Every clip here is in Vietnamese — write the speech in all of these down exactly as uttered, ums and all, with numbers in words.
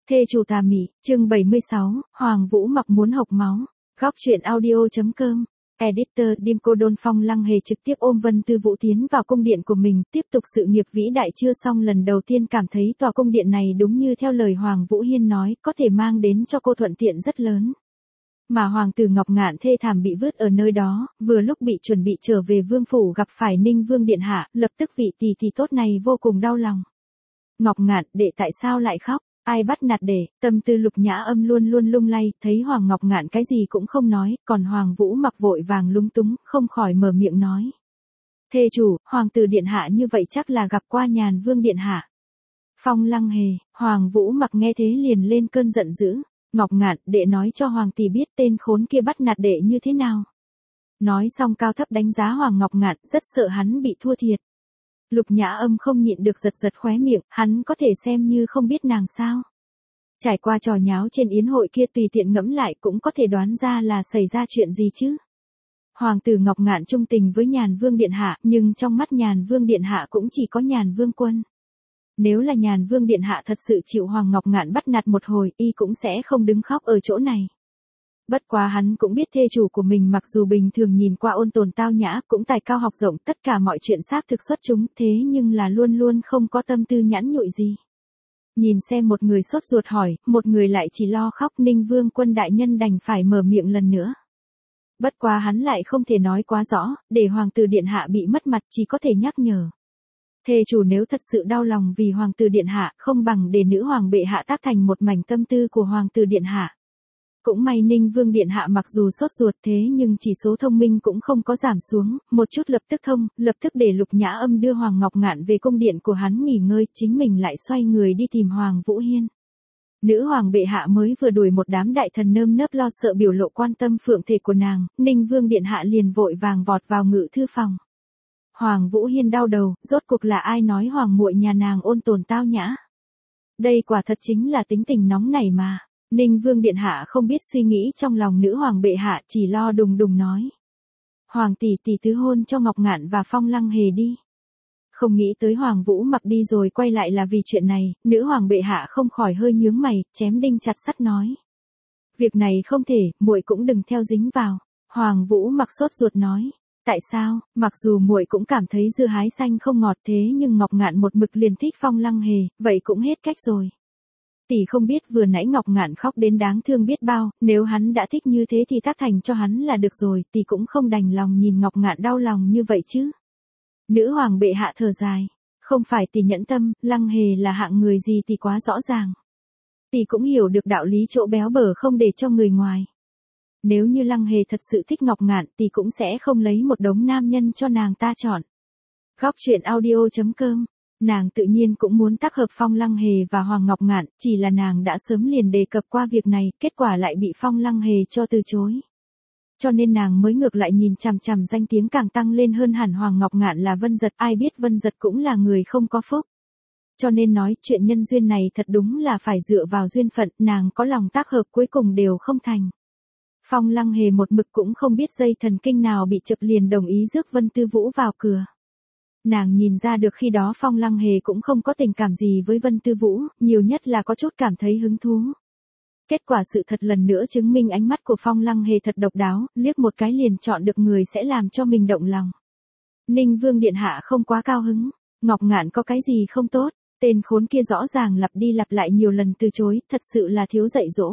Thê chủ tà mị, chương bảy mươi sáu, Hoàng Vũ Mặc muốn hộc máu. Góc truyện audio.com. Editor Dimco Đôn Phong Lăng Hề trực tiếp ôm Vân Tư Vũ tiến vào cung điện của mình, tiếp tục sự nghiệp vĩ đại chưa xong. Lần đầu tiên cảm thấy tòa cung điện này đúng như theo lời Hoàng Vũ Hiên nói, có thể mang đến cho cô thuận tiện rất lớn. Mà hoàng tử Ngọc Ngạn thê thảm bị vứt ở nơi đó, vừa lúc bị chuẩn bị trở về vương phủ gặp phải Ninh Vương điện hạ, lập tức vị tỷ tỷ tốt này vô cùng đau lòng. Ngọc Ngạn, đệ tại sao lại khóc? Ai bắt nạt đệ? Tâm tư Lục Nhã Âm luôn luôn lung lay, thấy Hoàng Ngọc Ngạn cái gì cũng không nói, còn Hoàng Vũ Mặc vội vàng lúng túng, không khỏi mở miệng nói. Thê chủ, hoàng tử điện hạ như vậy chắc là gặp qua Nhàn Vương điện hạ. Phong Lăng Hề, Hoàng Vũ Mặc nghe thế liền lên cơn giận dữ. Ngọc Ngạn, đệ nói cho hoàng tỷ biết tên khốn kia bắt nạt đệ như thế nào. Nói xong cao thấp đánh giá Hoàng Ngọc Ngạn, rất sợ hắn bị thua thiệt. Lục Nhã Âm không nhịn được giật giật khóe miệng, hắn có thể xem như không biết nàng sao. Trải qua trò nháo trên yến hội kia tùy tiện ngẫm lại cũng có thể đoán ra là xảy ra chuyện gì chứ. Hoàng tử Ngọc Ngạn trung tình với Nhàn Vương điện hạ, nhưng trong mắt Nhàn Vương điện hạ cũng chỉ có Nhàn Vương quân. Nếu là Nhàn Vương điện hạ thật sự chịu Hoàng Ngọc Ngạn bắt nạt một hồi, y cũng sẽ không đứng khóc ở chỗ này. Bất quá hắn cũng biết thê chủ của mình mặc dù bình thường nhìn qua ôn tồn tao nhã, cũng tài cao học rộng, tất cả mọi chuyện xác thực xuất chúng, thế nhưng là luôn luôn không có tâm tư nhãn nhụi gì. Nhìn xem một người sốt ruột hỏi, một người lại chỉ lo khóc, Ninh Vương quân đại nhân đành phải mở miệng lần nữa. Bất quá hắn lại không thể nói quá rõ, để hoàng tử điện hạ bị mất mặt, chỉ có thể nhắc nhở. Thê chủ nếu thật sự đau lòng vì hoàng tử điện hạ, không bằng để nữ hoàng bệ hạ tác thành một mảnh tâm tư của hoàng tử điện hạ. Cũng may Ninh Vương điện hạ mặc dù sốt ruột thế nhưng chỉ số thông minh cũng không có giảm xuống, một chút lập tức thông, lập tức để Lục Nhã Âm đưa Hoàng Ngọc Ngạn về cung điện của hắn nghỉ ngơi, chính mình lại xoay người đi tìm Hoàng Vũ Hiên. Nữ hoàng bệ hạ mới vừa đuổi một đám đại thần nơm nớp lo sợ biểu lộ quan tâm phượng thể của nàng, Ninh Vương điện hạ liền vội vàng vọt vào ngự thư phòng. Hoàng Vũ Hiên đau đầu, rốt cuộc là ai nói hoàng muội nhà nàng ôn tồn tao nhã? Đây quả thật chính là tính tình nóng nảy mà. Ninh Vương điện hạ không biết suy nghĩ trong lòng nữ hoàng bệ hạ, chỉ lo đùng đùng nói. Hoàng tỷ tỷ tứ hôn cho Ngọc Ngạn và Phong Lăng Hề đi. Không nghĩ tới Hoàng Vũ Mặc đi rồi quay lại là vì chuyện này, nữ hoàng bệ hạ không khỏi hơi nhướng mày, chém đinh chặt sắt nói. Việc này không thể, muội cũng đừng theo dính vào. Hoàng Vũ Mặc sốt ruột nói. Tại sao? Mặc dù muội cũng cảm thấy dưa hái xanh không ngọt thế nhưng Ngọc Ngạn một mực liền thích Phong Lăng Hề, vậy cũng hết cách rồi. Tỷ không biết vừa nãy Ngọc Ngạn khóc đến đáng thương biết bao, nếu hắn đã thích như thế thì tác thành cho hắn là được rồi, tỷ cũng không đành lòng nhìn Ngọc Ngạn đau lòng như vậy chứ. Nữ hoàng bệ hạ thở dài, không phải tỷ nhẫn tâm, Lăng Hề là hạng người gì tỷ quá rõ ràng. Tỷ cũng hiểu được đạo lý chỗ béo bở không để cho người ngoài. Nếu như Lăng Hề thật sự thích Ngọc Ngạn tỷ cũng sẽ không lấy một đống nam nhân cho nàng ta chọn. Góc truyện audio.com. Nàng tự nhiên cũng muốn tác hợp Phong Lăng Hề và Hoàng Ngọc Ngạn, chỉ là nàng đã sớm liền đề cập qua việc này, kết quả lại bị Phong Lăng Hề cho từ chối. Cho nên nàng mới ngược lại nhìn chằm chằm danh tiếng càng tăng lên hơn hẳn Hoàng Ngọc Ngạn là Vân Dật, ai biết Vân Dật cũng là người không có phúc. Cho nên nói chuyện nhân duyên này thật đúng là phải dựa vào duyên phận, nàng có lòng tác hợp cuối cùng đều không thành. Phong Lăng Hề một mực cũng không biết dây thần kinh nào bị chập liền đồng ý rước Vân Tư Vũ vào cửa. Nàng nhìn ra được khi đó Phong Lăng Hề cũng không có tình cảm gì với Vân Tư Vũ, nhiều nhất là có chút cảm thấy hứng thú. Kết quả sự thật lần nữa chứng minh ánh mắt của Phong Lăng Hề thật độc đáo, liếc một cái liền chọn được người sẽ làm cho mình động lòng. Ninh Vương điện hạ không quá cao hứng, Ngọc Ngạn có cái gì không tốt, tên khốn kia rõ ràng lặp đi lặp lại nhiều lần từ chối, thật sự là thiếu dạy dỗ.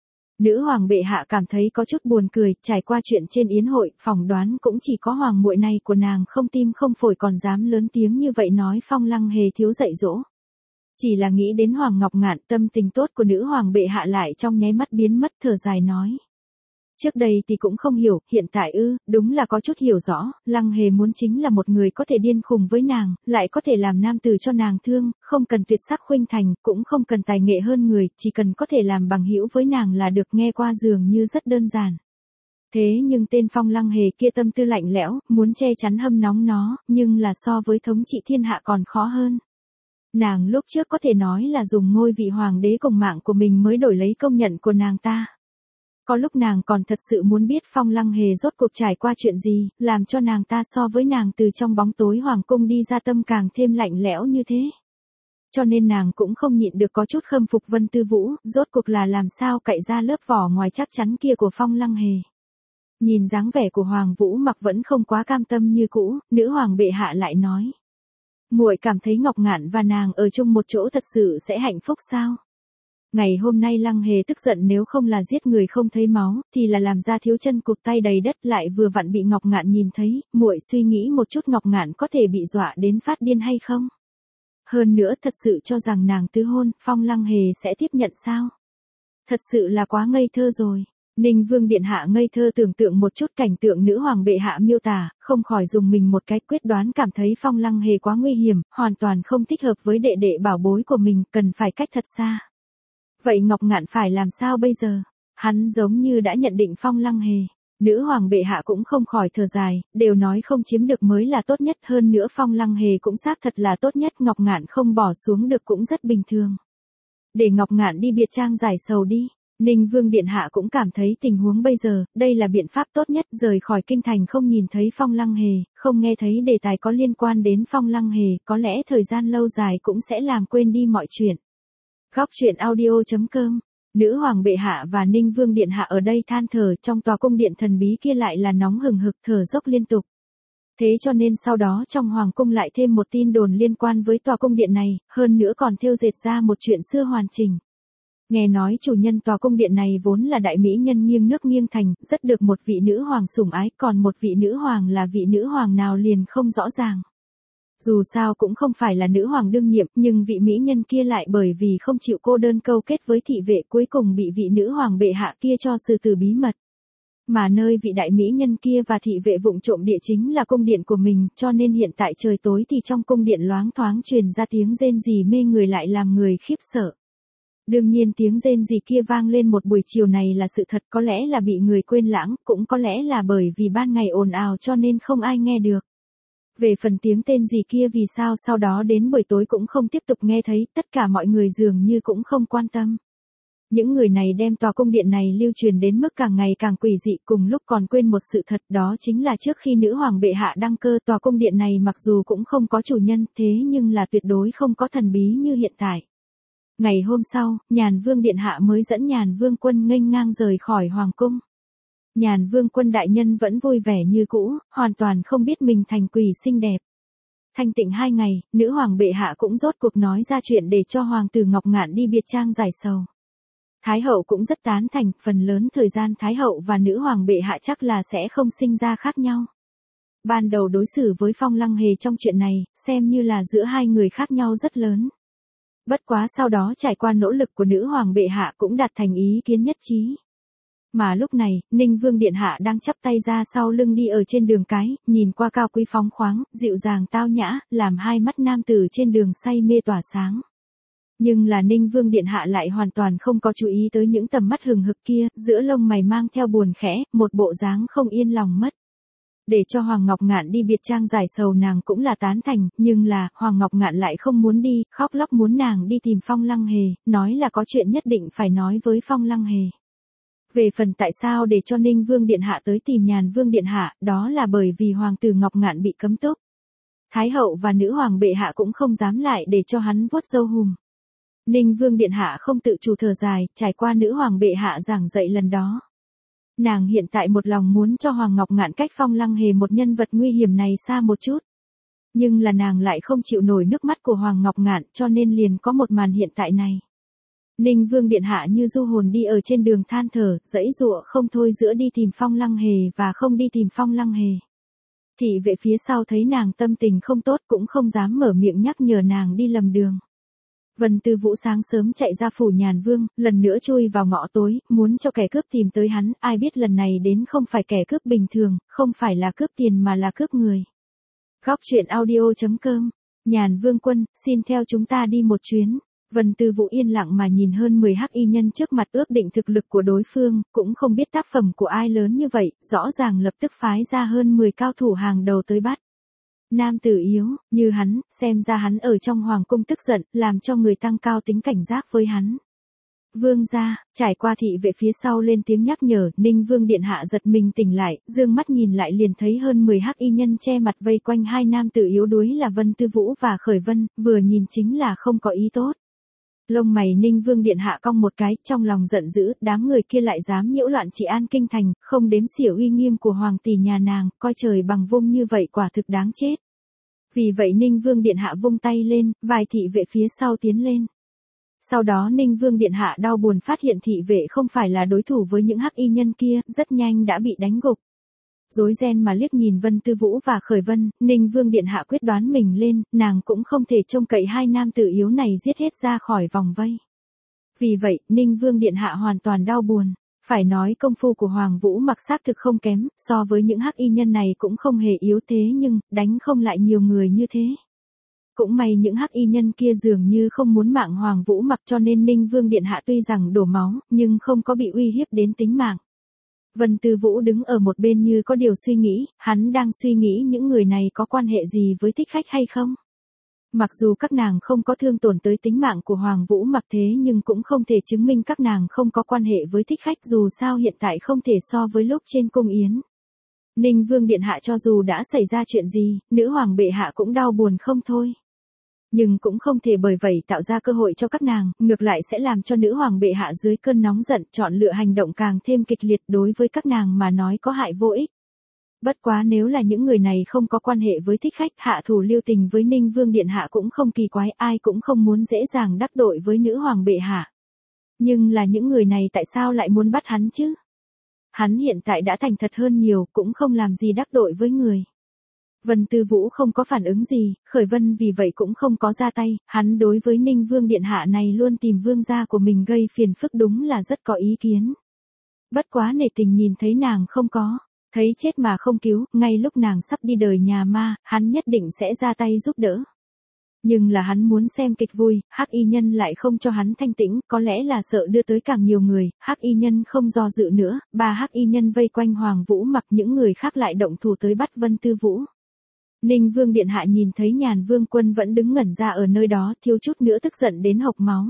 Nữ hoàng bệ hạ cảm thấy có chút buồn cười, trải qua chuyện trên yến hội, phỏng đoán cũng chỉ có hoàng muội này của nàng không tim không phổi còn dám lớn tiếng như vậy nói Phong Lăng Hề thiếu dạy dỗ. Chỉ là nghĩ đến Hoàng Ngọc Ngạn, tâm tình tốt của nữ hoàng bệ hạ lại trong nháy mắt biến mất, thở dài nói. Trước đây thì cũng không hiểu, hiện tại ư, đúng là có chút hiểu rõ, Lăng Hề muốn chính là một người có thể điên khùng với nàng, lại có thể làm nam tử cho nàng thương, không cần tuyệt sắc khuynh thành, cũng không cần tài nghệ hơn người, chỉ cần có thể làm bằng hữu với nàng là được, nghe qua dường như rất đơn giản. Thế nhưng tên Phong Lăng Hề kia tâm tư lạnh lẽo, muốn che chắn hâm nóng nó, nhưng là so với thống trị thiên hạ còn khó hơn. Nàng lúc trước có thể nói là dùng ngôi vị hoàng đế cùng mạng của mình mới đổi lấy công nhận của nàng ta. Có lúc nàng còn thật sự muốn biết Phong Lăng Hề rốt cuộc trải qua chuyện gì, làm cho nàng ta so với nàng từ trong bóng tối hoàng cung đi ra tâm càng thêm lạnh lẽo như thế. cho nên nàng cũng không nhịn được có chút khâm phục Vân Tư Vũ, rốt cuộc là làm sao cậy ra lớp vỏ ngoài chắc chắn kia của Phong Lăng Hề. Nhìn dáng vẻ của Hoàng Vũ Mặc vẫn không quá cam tâm như cũ, nữ hoàng bệ hạ lại nói. Muội cảm thấy Ngọc Ngạn và nàng ở chung một chỗ thật sự sẽ hạnh phúc sao? Ngày hôm nay Lăng Hề tức giận nếu không là giết người không thấy máu, thì là làm ra thiếu chân cụt tay đầy đất lại vừa vặn bị Ngọc Ngạn nhìn thấy, muội suy nghĩ một chút Ngọc Ngạn có thể bị dọa đến phát điên hay không? Hơn nữa thật sự cho rằng nàng tứ hôn, Phong Lăng Hề sẽ tiếp nhận sao? Thật sự là quá ngây thơ rồi. Ninh Vương Điện Hạ ngây thơ tưởng tượng một chút cảnh tượng nữ hoàng bệ hạ miêu tả, không khỏi dùng mình một cái quyết đoán cảm thấy Phong Lăng Hề quá nguy hiểm, hoàn toàn không thích hợp với đệ đệ bảo bối của mình, cần phải cách thật xa. Vậy Ngọc Ngạn phải làm sao bây giờ? Hắn giống như đã nhận định Phong Lăng Hề. Nữ hoàng bệ hạ cũng không khỏi thở dài, đều nói không chiếm được mới là tốt nhất, hơn nữa Phong Lăng Hề cũng xác thật là tốt nhất, Ngọc Ngạn không bỏ xuống được cũng rất bình thường. Để Ngọc Ngạn đi biệt trang giải sầu đi. Ninh Vương Điện Hạ cũng cảm thấy tình huống bây giờ, đây là biện pháp tốt nhất, rời khỏi kinh thành không nhìn thấy Phong Lăng Hề, không nghe thấy đề tài có liên quan đến Phong Lăng Hề, có lẽ thời gian lâu dài cũng sẽ làm quên đi mọi chuyện. Góc truyện audio chấm com. Nữ hoàng bệ hạ và Ninh Vương Điện Hạ ở đây than thở, trong tòa cung điện thần bí kia lại là nóng hừng hực, thở dốc liên tục. Thế cho nên sau đó trong hoàng cung lại thêm một tin đồn liên quan với tòa cung điện này, hơn nữa còn thêu dệt ra một chuyện xưa hoàn chỉnh. Nghe nói chủ nhân tòa cung điện này vốn là đại mỹ nhân nghiêng nước nghiêng thành, rất được một vị nữ hoàng sủng ái, còn một vị nữ hoàng là vị nữ hoàng nào liền không rõ ràng. Dù sao cũng không phải là nữ hoàng đương nhiệm, nhưng vị mỹ nhân kia lại bởi vì không chịu cô đơn câu kết với thị vệ cuối cùng bị vị nữ hoàng bệ hạ kia cho xử tử bí mật. Mà nơi vị đại mỹ nhân kia và thị vệ vụng trộm địa chính là cung điện của mình, cho nên hiện tại trời tối thì trong cung điện loáng thoáng truyền ra tiếng rên rỉ mê người lại làm người khiếp sợ. Đương nhiên tiếng rên rỉ kia vang lên một buổi chiều này là sự thật, có lẽ là bị người quên lãng, cũng có lẽ là bởi vì ban ngày ồn ào cho nên không ai nghe được. Về phần tiếng tên gì kia vì sao sau đó đến buổi tối cũng không tiếp tục nghe thấy, tất cả mọi người dường như cũng không quan tâm. Những người này đem tòa cung điện này lưu truyền đến mức càng ngày càng quỷ dị, cùng lúc còn quên một sự thật, đó chính là trước khi nữ hoàng bệ hạ đăng cơ, tòa cung điện này mặc dù cũng không có chủ nhân, thế nhưng là tuyệt đối không có thần bí như hiện tại. Ngày hôm sau, Nhàn Vương Điện Hạ mới dẫn Nhàn Vương Quân nghênh ngang rời khỏi hoàng cung. Nhàn Vương Quân đại nhân vẫn vui vẻ như cũ, hoàn toàn không biết mình thành quỷ xinh đẹp. Thanh tịnh hai ngày, nữ hoàng bệ hạ cũng rốt cuộc nói ra chuyện để cho hoàng tử Ngọc Ngạn đi biệt trang giải sầu. Thái hậu cũng rất tán thành, phần lớn thời gian Thái hậu và nữ hoàng bệ hạ chắc là sẽ không sinh ra khác nhau. Ban đầu đối xử với Phong Lăng Hề trong chuyện này, xem như là giữa hai người khác nhau rất lớn. Bất quá sau đó trải qua nỗ lực của nữ hoàng bệ hạ cũng đạt thành ý kiến nhất trí. Mà lúc này, Ninh Vương Điện Hạ đang chắp tay ra sau lưng đi ở trên đường cái, nhìn qua cao quý phóng khoáng, dịu dàng tao nhã, làm hai mắt nam tử trên đường say mê tỏa sáng. Nhưng là Ninh Vương Điện Hạ lại hoàn toàn không có chú ý tới những tầm mắt hừng hực kia, giữa lông mày mang theo buồn khẽ, một bộ dáng không yên lòng mất. Để cho Hoàng Ngọc Ngạn đi biệt trang giải sầu nàng cũng là tán thành, nhưng là, Hoàng Ngọc Ngạn lại không muốn đi, khóc lóc muốn nàng đi tìm Phong Lăng Hề, nói là có chuyện nhất định phải nói với Phong Lăng Hề. Về phần tại sao để cho Ninh Vương Điện Hạ tới tìm Nhàn Vương Điện Hạ, đó là bởi vì Hoàng tử Ngọc Ngạn bị cấm túc. Thái hậu và nữ hoàng bệ hạ cũng không dám lại để cho hắn vuốt râu hùm. Ninh Vương Điện Hạ không tự chủ thở dài, trải qua nữ hoàng bệ hạ giảng dạy lần đó. Nàng hiện tại một lòng muốn cho Hoàng Ngọc Ngạn cách Phong Lăng Hề một nhân vật nguy hiểm này xa một chút. Nhưng là nàng lại không chịu nổi nước mắt của Hoàng Ngọc Ngạn cho nên liền có một màn hiện tại này. Ninh Vương Điện Hạ như du hồn đi ở trên đường than thở, dãy dụa không thôi giữa đi tìm Phong Lăng Hề và không đi tìm Phong Lăng Hề. Thị vệ phía sau thấy nàng tâm tình không tốt cũng không dám mở miệng nhắc nhở nàng đi lầm đường. Vân Tư Vũ sáng sớm chạy ra phủ Nhàn Vương, lần nữa chui vào ngõ tối, muốn cho kẻ cướp tìm tới hắn, ai biết lần này đến không phải kẻ cướp bình thường, không phải là cướp tiền mà là cướp người. Góc truyện audio chấm com. Nhàn Vương Quân, xin theo chúng ta đi một chuyến. Vân Tư Vũ yên lặng mà nhìn hơn mười hắc y nhân trước mặt ước định thực lực của đối phương, cũng không biết tác phẩm của ai lớn như vậy, rõ ràng lập tức phái ra hơn mười cao thủ hàng đầu tới bắt. Nam tử yếu, như hắn, xem ra hắn ở trong hoàng cung tức giận, làm cho người tăng cao tính cảnh giác với hắn. Vương gia, trải qua thị vệ phía sau lên tiếng nhắc nhở, Ninh Vương điện hạ giật mình tỉnh lại, dương mắt nhìn lại liền thấy hơn mười hắc y nhân che mặt vây quanh hai nam tử yếu đuối là Vân Tư Vũ và Khởi Vân, vừa nhìn chính là không có ý tốt. Lông mày Ninh Vương điện hạ cong một cái, trong lòng giận dữ, đám người kia lại dám nhiễu loạn trị an kinh thành, không đếm xỉa uy nghiêm của hoàng tỷ nhà nàng, coi trời bằng vung như vậy quả thực đáng chết. Vì vậy Ninh Vương điện hạ vung tay lên, vài thị vệ phía sau tiến lên. Sau đó Ninh Vương điện hạ đau buồn phát hiện thị vệ không phải là đối thủ với những hắc y nhân kia, rất nhanh đã bị đánh gục. Rối ren mà liếc nhìn Vân Tư Vũ và Khởi Vân, Ninh Vương điện hạ quyết đoán mình lên, nàng cũng không thể trông cậy hai nam tử yếu này giết hết ra khỏi vòng vây. Vì vậy, Ninh Vương điện hạ hoàn toàn đau buồn. Phải nói công phu của Hoàng Vũ Mặc xác thực không kém, so với những hắc y nhân này cũng không hề yếu thế nhưng, đánh không lại nhiều người như thế. Cũng may những hắc y nhân kia dường như không muốn mạng Hoàng Vũ Mặc cho nên Ninh Vương điện hạ tuy rằng đổ máu, nhưng không có bị uy hiếp đến tính mạng. Vân Tư Vũ đứng ở một bên như có điều suy nghĩ, hắn đang suy nghĩ những người này có quan hệ gì với Thích Khách hay không. Mặc dù các nàng không có thương tổn tới tính mạng của Hoàng Vũ Mặc thế nhưng cũng không thể chứng minh các nàng không có quan hệ với Thích Khách, dù sao hiện tại không thể so với lúc trên cung yến. Ninh Vương điện hạ cho dù đã xảy ra chuyện gì, nữ hoàng bệ hạ cũng đau buồn không thôi. Nhưng cũng không thể bởi vậy tạo ra cơ hội cho các nàng, ngược lại sẽ làm cho nữ hoàng bệ hạ dưới cơn nóng giận chọn lựa hành động càng thêm kịch liệt, đối với các nàng mà nói có hại vô ích. Bất quá nếu là những người này không có quan hệ với Thích Khách, hạ thủ lưu tình với Ninh Vương điện hạ cũng không kỳ quái, ai cũng không muốn dễ dàng đắc tội với nữ hoàng bệ hạ. Nhưng là những người này tại sao lại muốn bắt hắn chứ? Hắn hiện tại đã thành thật hơn nhiều, cũng không làm gì đắc tội với người. Vân Tư Vũ không có phản ứng gì, Khởi Vân vì vậy cũng không có ra tay, hắn đối với Ninh Vương điện hạ này luôn tìm vương gia của mình gây phiền phức đúng là rất có ý kiến. Bất quá nể tình nhìn thấy nàng không có, thấy chết mà không cứu, ngay lúc nàng sắp đi đời nhà ma, hắn nhất định sẽ ra tay giúp đỡ. Nhưng là hắn muốn xem kịch vui, hắc y nhân lại không cho hắn thanh tĩnh, có lẽ là sợ đưa tới càng nhiều người, hắc y nhân không do dự nữa, ba hắc y nhân vây quanh Hoàng Vũ Mặc, những người khác lại động thủ tới bắt Vân Tư Vũ. Ninh Vương điện hạ nhìn thấy Nhàn Vương Quân vẫn đứng ngẩn ra ở nơi đó, thiếu chút nữa tức giận đến hộc máu.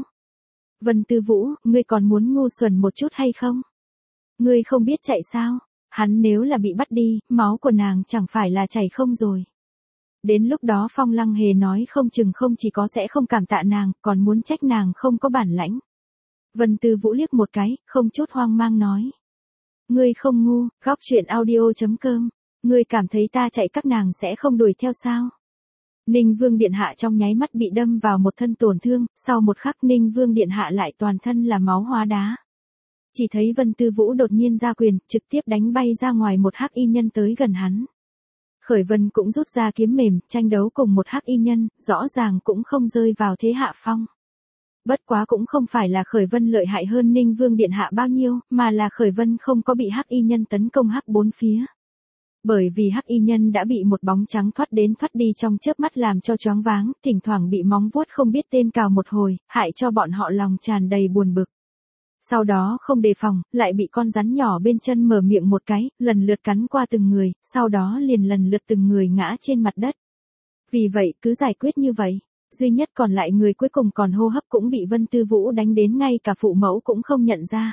Vân Tư Vũ, ngươi còn muốn ngu xuẩn một chút hay không? Ngươi không biết chạy sao? Hắn nếu là bị bắt đi, máu của nàng chẳng phải là chảy không rồi. Đến lúc đó Phong Lăng Hề nói không chừng không chỉ có sẽ không cảm tạ nàng, còn muốn trách nàng không có bản lãnh. Vân Tư Vũ liếc một cái, không chút hoang mang nói. Ngươi không ngu, góc truyện audio chấm com. Ngươi cảm thấy ta chạy các nàng sẽ không đuổi theo sao? Ninh Vương điện hạ trong nháy mắt bị đâm vào một thân tổn thương, sau một khắc Ninh Vương điện hạ lại toàn thân là máu hóa đá. Chỉ thấy Vân Tư Vũ đột nhiên ra quyền, trực tiếp đánh bay ra ngoài một hắc y nhân tới gần hắn. Khởi Vân cũng rút ra kiếm mềm, tranh đấu cùng một hắc y nhân, rõ ràng cũng không rơi vào thế hạ phong. Bất quá cũng không phải là Khởi Vân lợi hại hơn Ninh Vương điện hạ bao nhiêu, mà là Khởi Vân không có bị hắc y nhân tấn công hắc bốn phía. Bởi vì hắc y nhân đã bị một bóng trắng thoát đến thoát đi trong chớp mắt làm cho choáng váng, thỉnh thoảng bị móng vuốt không biết tên cào một hồi, hại cho bọn họ lòng tràn đầy buồn bực. Sau đó không đề phòng, lại bị con rắn nhỏ bên chân mở miệng một cái, lần lượt cắn qua từng người, sau đó liền lần lượt từng người ngã trên mặt đất. Vì vậy cứ giải quyết như vậy, duy nhất còn lại người cuối cùng còn hô hấp cũng bị Vân Tư Vũ đánh đến ngay cả phụ mẫu cũng không nhận ra.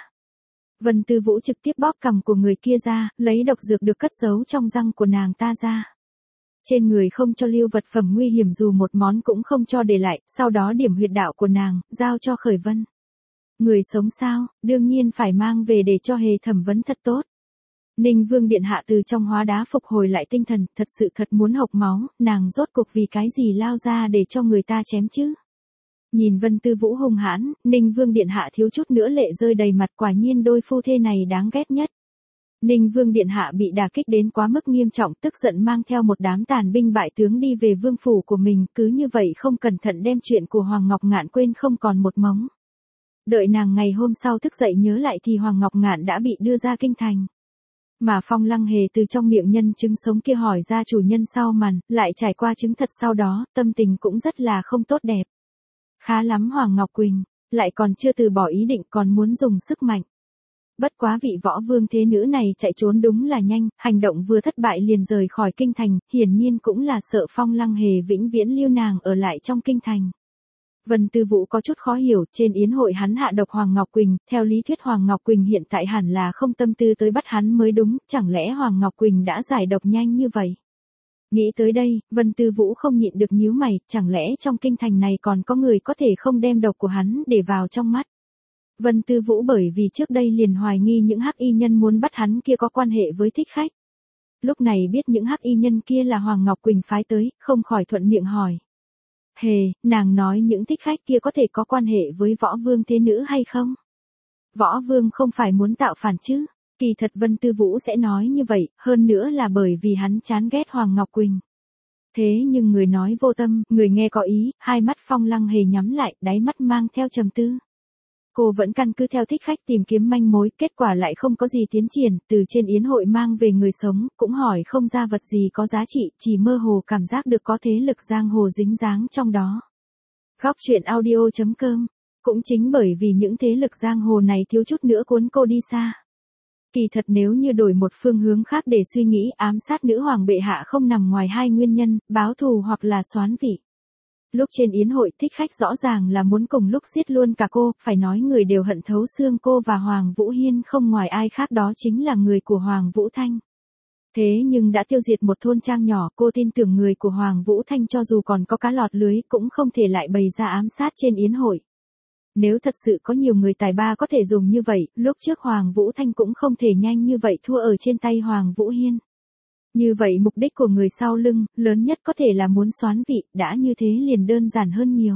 Vân Tư Vũ trực tiếp bóp cằm của người kia ra, lấy độc dược được cất giấu trong răng của nàng ta ra. Trên người không cho lưu vật phẩm nguy hiểm dù một món cũng không cho để lại, sau đó điểm huyệt đạo của nàng, giao cho Khởi Vân. Người sống sao, đương nhiên phải mang về để cho hề thẩm vấn thật tốt. Ninh Vương điện hạ từ trong hóa đá phục hồi lại tinh thần, thật sự thật muốn hộc máu, nàng rốt cuộc vì cái gì lao ra để cho người ta chém chứ. Nhìn Vân Tư Vũ hung hãn, Ninh Vương điện hạ thiếu chút nữa lệ rơi đầy mặt, quả nhiên đôi phu thê này đáng ghét nhất. Ninh Vương điện hạ bị đả kích đến quá mức nghiêm trọng, tức giận mang theo một đám tàn binh bại tướng đi về vương phủ của mình, cứ như vậy không cẩn thận đem chuyện của Hoàng Ngọc Ngạn quên không còn một mống. Đợi nàng ngày hôm sau thức dậy nhớ lại thì Hoàng Ngọc Ngạn đã bị đưa ra kinh thành. Mà Phong Lăng Hề từ trong miệng nhân chứng sống kia hỏi ra chủ nhân sau màn, lại trải qua chứng thật sau đó, tâm tình cũng rất là không tốt đẹp. Khá lắm Hoàng Ngọc Quỳnh, lại còn chưa từ bỏ ý định còn muốn dùng sức mạnh. Bất quá vị võ vương thế nữ này chạy trốn đúng là nhanh, hành động vừa thất bại liền rời khỏi kinh thành, hiển nhiên cũng là sợ Phong Lăng Hề vĩnh viễn lưu nàng ở lại trong kinh thành. Vân Tư Vũ có chút khó hiểu, trên yến hội hắn hạ độc Hoàng Ngọc Quỳnh, theo lý thuyết Hoàng Ngọc Quỳnh hiện tại hẳn là không tâm tư tới bắt hắn mới đúng, chẳng lẽ Hoàng Ngọc Quỳnh đã giải độc nhanh như vậy? Nghĩ tới đây, Vân Tư Vũ không nhịn được nhíu mày, chẳng lẽ trong kinh thành này còn có người có thể không đem độc của hắn để vào trong mắt? Vân Tư Vũ bởi vì trước đây liền hoài nghi những hắc y nhân muốn bắt hắn kia có quan hệ với Thích Khách. Lúc này biết những hắc y nhân kia là Hoàng Ngọc Quỳnh phái tới, không khỏi thuận miệng hỏi. Hề, nàng nói những Thích Khách kia có thể có quan hệ với Võ Vương thế nữ hay không? Võ Vương không phải muốn tạo phản chứ? Kỳ thật Vân Tư Vũ sẽ nói như vậy, hơn nữa là bởi vì hắn chán ghét Hoàng Ngọc Quỳnh. Thế nhưng người nói vô tâm, người nghe có ý, hai mắt Phong Lăng Hề nhắm lại, đáy mắt mang theo trầm tư. Cô vẫn căn cứ theo Thích Khách tìm kiếm manh mối, kết quả lại không có gì tiến triển, từ trên yến hội mang về người sống, cũng hỏi không ra vật gì có giá trị, chỉ mơ hồ cảm giác được có thế lực giang hồ dính dáng trong đó. Góc truyện audio chấm com. Cũng chính bởi vì những thế lực giang hồ này thiếu chút nữa cuốn cô đi xa. Kỳ thật nếu như đổi một phương hướng khác để suy nghĩ, ám sát nữ hoàng bệ hạ không nằm ngoài hai nguyên nhân, báo thù hoặc là soán vị. Lúc trên yến hội Thích Khách rõ ràng là muốn cùng lúc giết luôn cả cô, phải nói người đều hận thấu xương cô và Hoàng Vũ Hiên không ngoài ai khác đó chính là người của Hoàng Vũ Thanh. Thế nhưng đã tiêu diệt một thôn trang nhỏ, cô tin tưởng người của Hoàng Vũ Thanh cho dù còn có cá lọt lưới cũng không thể lại bày ra ám sát trên yến hội. Nếu thật sự có nhiều người tài ba có thể dùng như vậy, lúc trước Hoàng Vũ Thanh cũng không thể nhanh như vậy thua ở trên tay Hoàng Vũ Hiên. Như vậy mục đích của người sau lưng, lớn nhất có thể là muốn soán vị, đã như thế liền đơn giản hơn nhiều.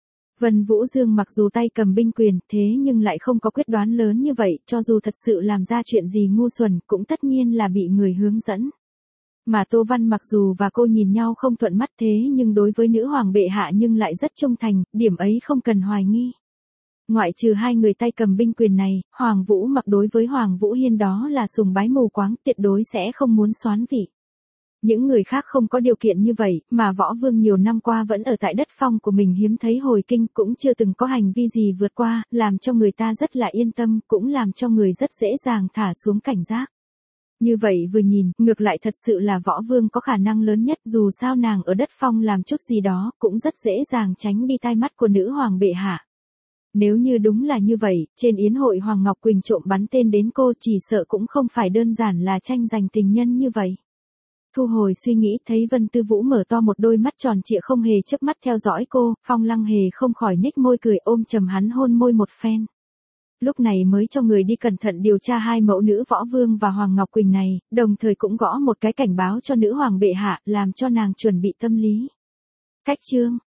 Vân Vũ Dương mặc dù tay cầm binh quyền, thế nhưng lại không có quyết đoán lớn như vậy, cho dù thật sự làm ra chuyện gì ngu xuẩn, cũng tất nhiên là bị người hướng dẫn. Mà Tô Văn mặc dù và cô nhìn nhau không thuận mắt thế nhưng đối với nữ hoàng bệ hạ nhưng lại rất trung thành, điểm ấy không cần hoài nghi. Ngoại trừ hai người tay cầm binh quyền này, Hoàng Vũ Mặc đối với Hoàng Vũ Hiên đó là sùng bái mù quáng, tuyệt đối sẽ không muốn soán vị. Những người khác không có điều kiện như vậy, mà Võ Vương nhiều năm qua vẫn ở tại đất phong của mình hiếm thấy hồi kinh, cũng chưa từng có hành vi gì vượt qua, làm cho người ta rất là yên tâm, cũng làm cho người rất dễ dàng thả xuống cảnh giác. Như vậy vừa nhìn, ngược lại thật sự là Võ Vương có khả năng lớn nhất, dù sao nàng ở đất phong làm chút gì đó, cũng rất dễ dàng tránh đi tai mắt của nữ hoàng bệ hạ. Nếu như đúng là như vậy, trên yến hội Hoàng Ngọc Quỳnh trộm bắn tên đến cô chỉ sợ cũng không phải đơn giản là tranh giành tình nhân như vậy. Thu hồi suy nghĩ thấy Vân Tư Vũ mở to một đôi mắt tròn trịa không hề chớp mắt theo dõi cô, Phong Lăng Hề không khỏi nhếch môi cười ôm chầm hắn hôn môi một phen. Lúc này mới cho người đi cẩn thận điều tra hai mẫu nữ Võ Vương và Hoàng Ngọc Quỳnh này, đồng thời cũng gõ một cái cảnh báo cho nữ hoàng bệ hạ, làm cho nàng chuẩn bị tâm lý. Cách chương